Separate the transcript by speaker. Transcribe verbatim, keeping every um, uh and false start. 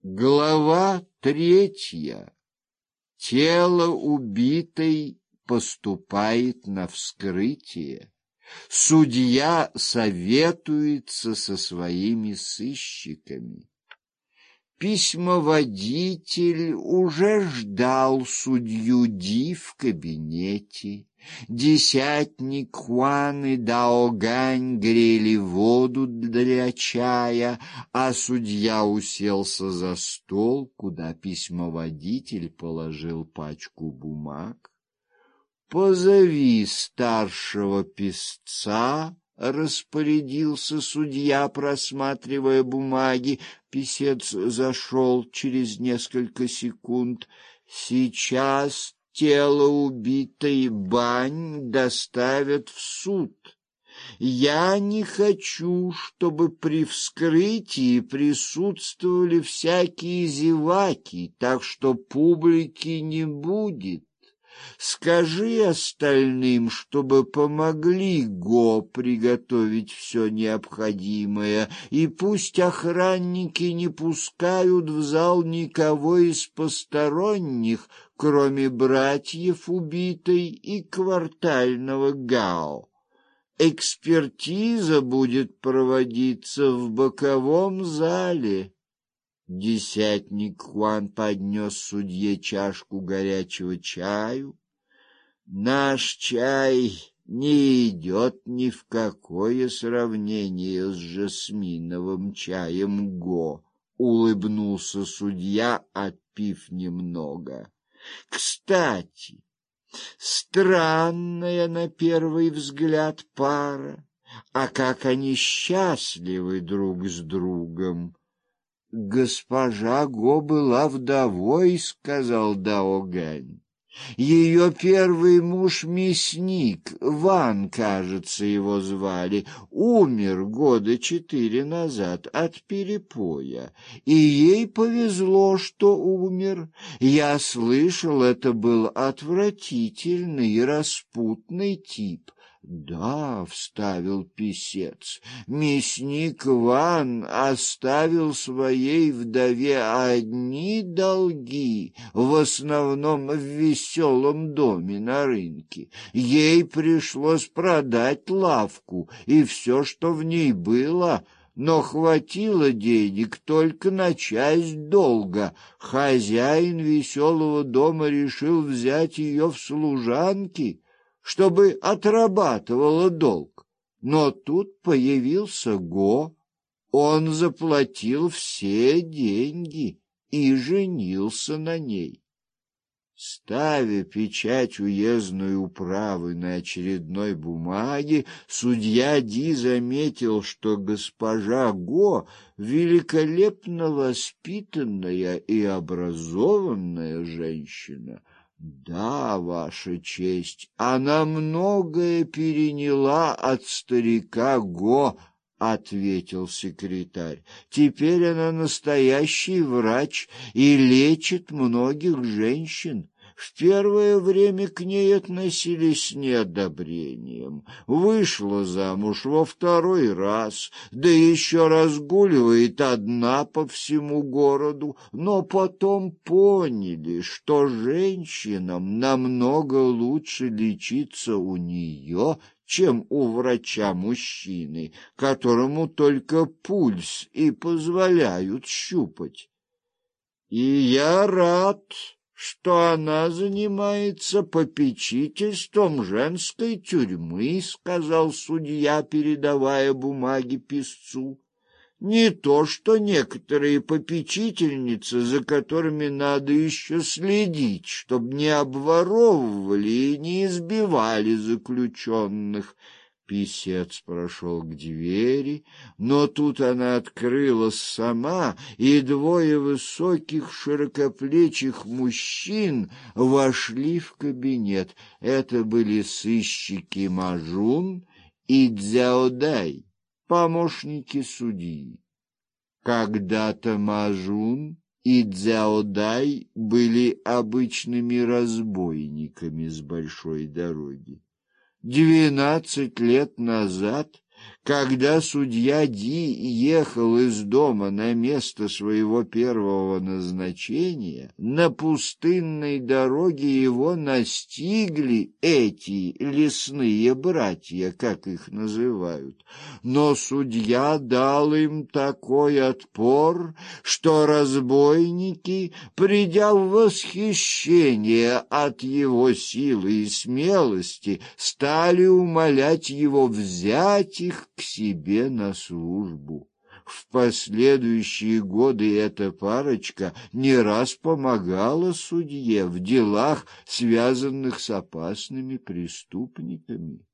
Speaker 1: Глава третья. Тело убитой поступает на вскрытие. Судья советуется со своими сыщиками. Письмоводитель уже ждал судью Ди в кабинете. Десятник Хуан и Дао Гань грели воду для чая, а судья уселся за стол, куда письмоводитель положил пачку бумаг. «Позови старшего писца», — распорядился судья, просматривая бумаги. Писец зашел через несколько секунд. «Сейчас тело убитой Бань доставят в суд. Я не хочу, чтобы при вскрытии присутствовали всякие зеваки, так что публики не будет. Скажи остальным, чтобы помогли Го приготовить все необходимое, и пусть охранники не пускают в зал никого из посторонних, кроме братьев убитой и квартального Гао. Экспертиза будет проводиться в боковом зале». Десятник Хуан поднес судье чашку горячего чаю. «Наш чай не идет ни в какое сравнение с жасминовым чаем Го», — улыбнулся судья, отпив немного. «Кстати, странная на первый взгляд пара, а как они счастливы друг с другом». «Госпожа Го была вдовой», — сказал Дао Гань. «Ее первый муж — мясник, Ван, кажется, его звали, умер года четыре назад от перепоя, и ей повезло, что умер. Я слышал, это был отвратительный и распутный тип». «Да», — вставил писец, — «мясник Ван оставил своей вдове одни долги, в основном в веселом доме на рынке. Ей пришлось продать лавку и все, что в ней было, но хватило денег только на часть долга. Хозяин веселого дома решил взять ее в служанки, чтобы отрабатывала долг. Но тут появился Го. Он заплатил все деньги и женился на ней». Ставя печать уездной управы на очередной бумаге, судья Ди заметил, что госпожа Го великолепно воспитанная и образованная женщина. «Да, Ваша честь, она многое переняла от старика Го», — ответил секретарь. «Теперь она настоящий врач и лечит многих женщин. В первое время к ней относились с неодобрением. Вышла замуж во второй раз, да еще разгуливает одна по всему городу, но потом поняли, что женщинам намного лучше лечиться у нее, чем у врача-мужчины, которому только пульс и позволяют щупать. И я рад, что она занимается попечительством женской тюрьмы», — сказал судья, передавая бумаги писцу. «Не то что некоторые попечительницы, за которыми надо еще следить, чтобы не обворовывали и не избивали заключенных». Писец прошел к двери, но тут она открылась сама, и двое высоких широкоплечих мужчин вошли в кабинет. Это были сыщики Мажун и Цзяодай, помощники судьи. Когда-то Мажун и Цзяодай были обычными разбойниками с большой дороги. Двенадцать лет назад Когда судья Ди ехал из дома на место своего первого назначения, на пустынной дороге его настигли эти лесные братья, как их называют. Но судья дал им такой отпор, что разбойники, придя в восхищение от его силы и смелости, стали умолять его взять их к себе на службу. В последующие годы эта парочка не раз помогала судье в делах, связанных с опасными преступниками.